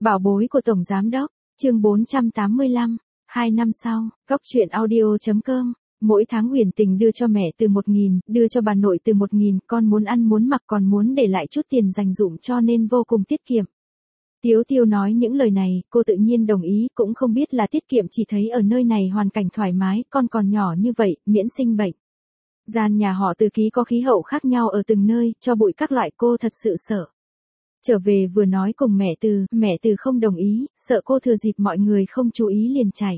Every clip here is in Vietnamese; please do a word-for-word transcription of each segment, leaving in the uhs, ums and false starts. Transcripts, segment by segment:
Bảo bối của Tổng Giám Đốc, chương bốn trăm tám mươi lăm, hai năm sau, Cóc truyện audio.com. Mỗi tháng Uyển Tình đưa cho mẹ từ một nghìn, đưa cho bà nội từ một nghìn, con muốn ăn muốn mặc còn muốn để lại chút tiền dành dụm cho nên vô cùng tiết kiệm. Tiếu Tiêu nói những lời này, cô tự nhiên đồng ý, cũng không biết là tiết kiệm, chỉ thấy ở nơi này hoàn cảnh thoải mái, con còn nhỏ như vậy, miễn sinh bệnh. Gian nhà họ Từ ký có khí hậu khác nhau ở từng nơi, cho bụi các loại, cô thật sự sợ. Trở về vừa nói cùng mẹ Từ, mẹ Từ không đồng ý, sợ cô thừa dịp mọi người không chú ý liền chạy.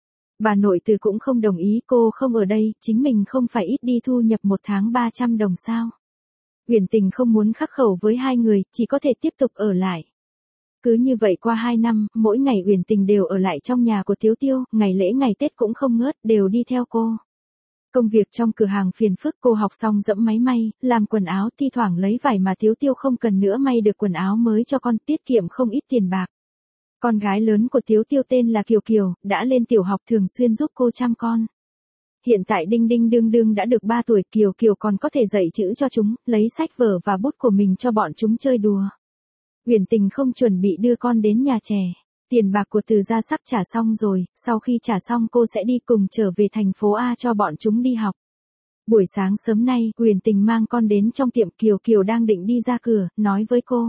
Bà nội Từ cũng không đồng ý, cô không ở đây, chính mình không phải ít đi thu nhập một tháng ba trăm đồng sao. Uyển Tình không muốn khắc khẩu với hai người, chỉ có thể tiếp tục ở lại. Cứ như vậy qua hai năm, mỗi ngày Uyển Tình đều ở lại trong nhà của Tiếu Tiêu, ngày lễ ngày Tết cũng không ngớt, đều đi theo cô. Công việc trong cửa hàng phiền phức, cô học xong dẫm máy may, làm quần áo, thi thoảng lấy vải mà Tiếu Tiêu không cần nữa may được quần áo mới cho con, tiết kiệm không ít tiền bạc. Con gái lớn của Tiếu Tiêu tên là Kiều Kiều, đã lên tiểu học thường xuyên giúp cô chăm con. Hiện tại Đinh Đinh đương đương đã được ba tuổi, Kiều Kiều còn có thể dạy chữ cho chúng, lấy sách vở và bút của mình cho bọn chúng chơi đùa. Uyển Tình không chuẩn bị đưa con đến nhà trẻ. Tiền bạc của Từ gia sắp trả xong rồi, sau khi trả xong cô sẽ đi cùng trở về thành phố A cho bọn chúng đi học. Buổi sáng sớm nay, Uyển Tình mang con đến trong tiệm, Kiều Kiều đang định đi ra cửa, nói với cô.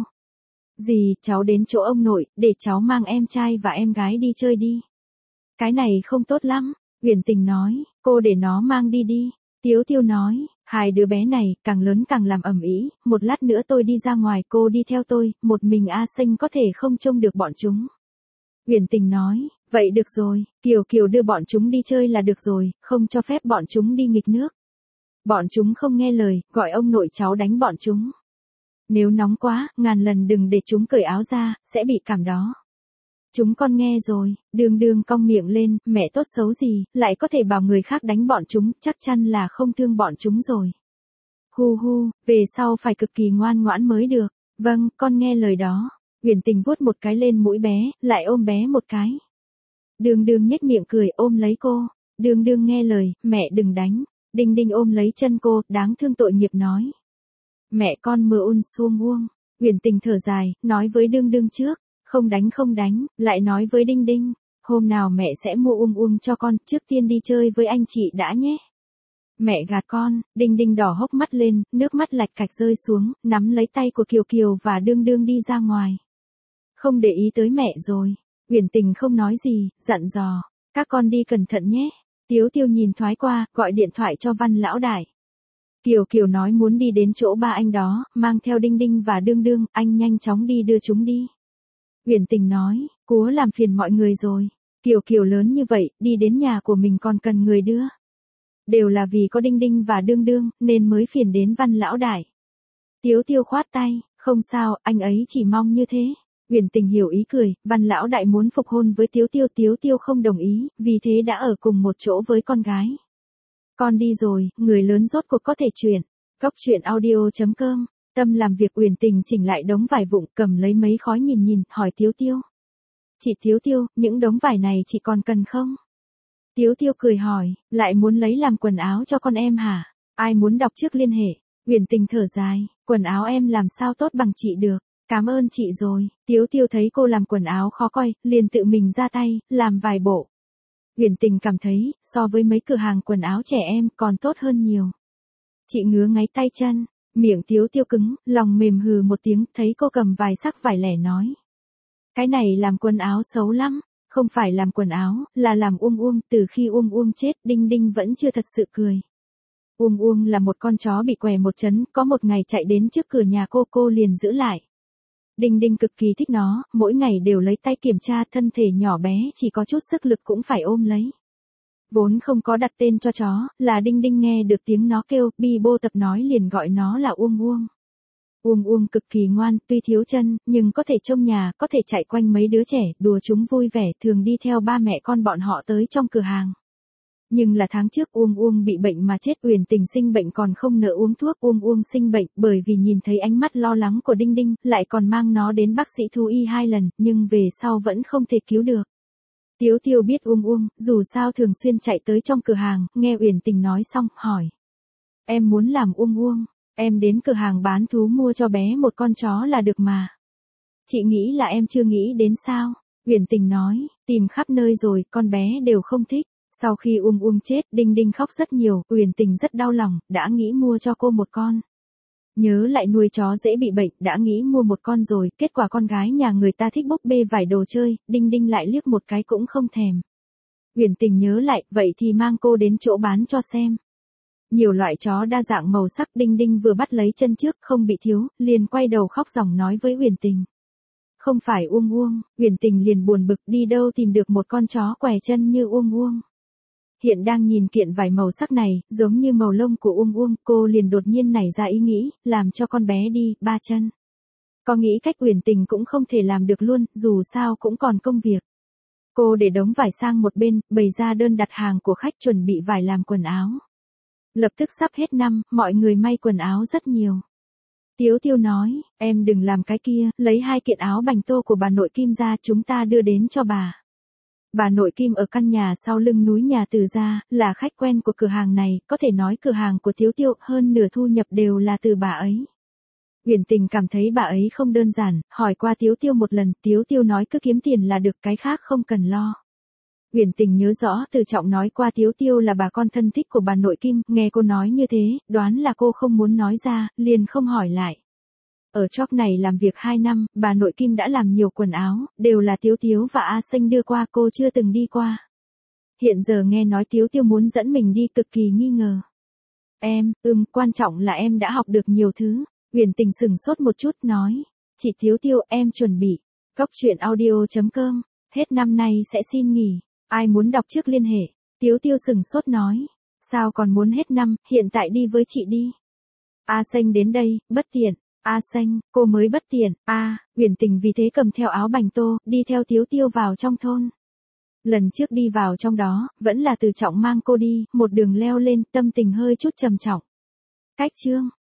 Dì, cháu đến chỗ ông nội, để cháu mang em trai và em gái đi chơi đi. Cái này không tốt lắm, Uyển Tình nói, cô để nó mang đi đi. Tiếu Tiêu nói, hai đứa bé này, càng lớn càng làm ầm ĩ, một lát nữa tôi đi ra ngoài, cô đi theo tôi, một mình A Sinh có thể không trông được bọn chúng. Uyển Tình nói, vậy được rồi, Kiều Kiều đưa bọn chúng đi chơi là được rồi, không cho phép bọn chúng đi nghịch nước. Bọn chúng không nghe lời, gọi ông nội cháu đánh bọn chúng. Nếu nóng quá, ngàn lần đừng để chúng cởi áo ra, sẽ bị cảm đó. Chúng con nghe rồi, Đường Đường cong miệng lên, mẹ tốt xấu gì, lại có thể bảo người khác đánh bọn chúng, chắc chắn là không thương bọn chúng rồi. Hu hu, về sau phải cực kỳ ngoan ngoãn mới được, vâng, con nghe lời đó. Uyển Tình vuốt một cái lên mũi bé, lại ôm bé một cái. Đường Đường nhếch miệng cười ôm lấy cô. Đường Đường nghe lời, mẹ đừng đánh. Đinh Đinh ôm lấy chân cô, đáng thương tội nghiệp nói. Mẹ con mưa un xuông uông. Uyển Tình thở dài, nói với Đường Đường trước, không đánh không đánh, lại nói với Đinh Đinh, hôm nào mẹ sẽ mua uông uông cho con, trước tiên đi chơi với anh chị đã nhé. Mẹ gạt con. Đinh Đinh đỏ hốc mắt lên, nước mắt lạch cạch rơi xuống, nắm lấy tay của Kiều Kiều và Đường Đường đi ra ngoài. Không để ý tới mẹ rồi. Uyển Tình không nói gì, dặn dò, các con đi cẩn thận nhé. Tiếu Tiêu nhìn thoáng qua, gọi điện thoại cho Văn lão đại. Kiều Kiều nói muốn đi đến chỗ ba anh đó, mang theo Đinh Đinh và Đường Đường, anh nhanh chóng đi đưa chúng đi. Uyển Tình nói, cố làm phiền mọi người rồi. Kiều Kiều lớn như vậy, đi đến nhà của mình còn cần người đưa. Đều là vì có Đinh Đinh và Đường Đường, nên mới phiền đến Văn lão đại. Tiếu Tiêu khoát tay, không sao, anh ấy chỉ mong như thế. Uyển Tình hiểu ý cười, Văn lão đại muốn phục hôn với Tiếu Tiêu, Tiếu Tiêu không đồng ý, vì thế đã ở cùng một chỗ với con gái. Con đi rồi, người lớn rốt cuộc có thể chuyển. Cóc truyện audio.com. Tâm làm việc. Uyển Tình chỉnh lại đống vải vụn, cầm lấy mấy khói nhìn nhìn, hỏi Tiếu Tiêu. Chị Tiếu Tiêu, những đống vải này chị còn cần không? Tiếu Tiêu cười hỏi, lại muốn lấy làm quần áo cho con em hả? Ai muốn đọc trước liên hệ? Uyển Tình thở dài, quần áo em làm sao tốt bằng chị được. Cảm ơn chị rồi. Tiếu Tiêu thấy cô làm quần áo khó coi, liền tự mình ra tay, làm vài bộ. Uyển Tình cảm thấy, so với mấy cửa hàng quần áo trẻ em, còn tốt hơn nhiều. Chị ngứa ngáy tay chân, miệng Tiếu Tiêu cứng, lòng mềm hừ một tiếng, thấy cô cầm vài sắc vải lẻ nói. Cái này làm quần áo xấu lắm, không phải làm quần áo, là làm Uông Uông, từ khi Uông Uông chết, Đinh Đinh vẫn chưa thật sự cười. Uông Uông là một con chó bị què một chấn, có một ngày chạy đến trước cửa nhà cô, cô liền giữ lại. Đinh Đinh cực kỳ thích nó, mỗi ngày đều lấy tay kiểm tra, thân thể nhỏ bé chỉ có chút sức lực cũng phải ôm lấy. Vốn không có đặt tên cho chó, là Đinh Đinh nghe được tiếng nó kêu, Bi Bô tập nói liền gọi nó là Uông Uông. Uông Uông cực kỳ ngoan, tuy thiếu chân, nhưng có thể trông nhà, có thể chạy quanh mấy đứa trẻ, đùa chúng vui vẻ, thường đi theo ba mẹ con bọn họ tới trong cửa hàng. Nhưng là tháng trước Uông Uông bị bệnh mà chết. Uyển Tình sinh bệnh còn không nỡ uống thuốc. Uông Uông sinh bệnh bởi vì nhìn thấy ánh mắt lo lắng của Đinh Đinh, lại còn mang nó đến bác sĩ thú y hai lần, nhưng về sau vẫn không thể cứu được. Tiếu Tiêu biết Uông Uông, dù sao thường xuyên chạy tới trong cửa hàng, nghe Uyển Tình nói xong, hỏi. Em muốn làm Uông Uông, em đến cửa hàng bán thú mua cho bé một con chó là được mà. Chị nghĩ là em chưa nghĩ đến sao? Uyển Tình nói, tìm khắp nơi rồi, con bé đều không thích. Sau khi Uông Uông chết, Đinh Đinh khóc rất nhiều, Uyển Tình rất đau lòng, đã nghĩ mua cho cô một con. Nhớ lại nuôi chó dễ bị bệnh, đã nghĩ mua một con rồi, kết quả con gái nhà người ta thích búp bê vải đồ chơi, Đinh Đinh lại liếc một cái cũng không thèm. Uyển Tình nhớ lại, vậy thì mang cô đến chỗ bán cho xem. Nhiều loại chó đa dạng màu sắc, Đinh Đinh vừa bắt lấy chân trước, không bị thiếu, liền quay đầu khóc ròng nói với Uyển Tình. Không phải Uông Uông, Uyển Tình liền buồn bực, đi đâu tìm được một con chó què chân như Uông Uông. Hiện đang nhìn kiện vải màu sắc này, giống như màu lông của Uông Uông, cô liền đột nhiên nảy ra ý nghĩ, làm cho con bé đi, ba chân. Có nghĩ cách Uyển Tình cũng không thể làm được luôn, dù sao cũng còn công việc. Cô để đống vải sang một bên, bày ra đơn đặt hàng của khách chuẩn bị vải làm quần áo. Lập tức sắp hết năm, mọi người may quần áo rất nhiều. Tiếu Tiêu nói, em đừng làm cái kia, lấy hai kiện áo bành tô của bà nội Kim ra chúng ta đưa đến cho bà. Bà nội Kim ở căn nhà sau lưng núi nhà Từ gia, là khách quen của cửa hàng này, có thể nói cửa hàng của Tiếu Tiêu hơn nửa thu nhập đều là từ bà ấy. Uyển Tình cảm thấy bà ấy không đơn giản, hỏi qua Tiếu Tiêu một lần, Tiếu Tiêu nói cứ kiếm tiền là được, cái khác không cần lo. Uyển Tình nhớ rõ Từ Trọng nói qua Tiếu Tiêu là bà con thân thích của bà nội Kim, nghe cô nói như thế, đoán là cô không muốn nói ra, liền không hỏi lại. Ở shop này làm việc hai năm, bà nội Kim đã làm nhiều quần áo, đều là Tiếu Tiếu và A Xanh đưa qua, cô chưa từng đi qua. Hiện giờ nghe nói Tiếu Tiêu muốn dẫn mình đi cực kỳ nghi ngờ. Em, ừm, quan trọng là em đã học được nhiều thứ. Uyển Tình sừng sốt một chút nói, chị Tiếu Tiêu em chuẩn bị. Cốc truyện audio chấm com, hết năm nay sẽ xin nghỉ. Ai muốn đọc trước liên hệ. Tiếu Tiêu sừng sốt nói, sao còn muốn hết năm, hiện tại đi với chị đi. A Xanh đến đây, bất tiện. A Xanh, cô mới bất tiện. A, Uyển Tình vì thế cầm theo áo bành tô, đi theo Tiếu Tiêu vào trong thôn. Lần trước đi vào trong đó, vẫn là Từ Trọng mang cô đi, một đường leo lên, tâm tình hơi chút trầm trọng. Cách chương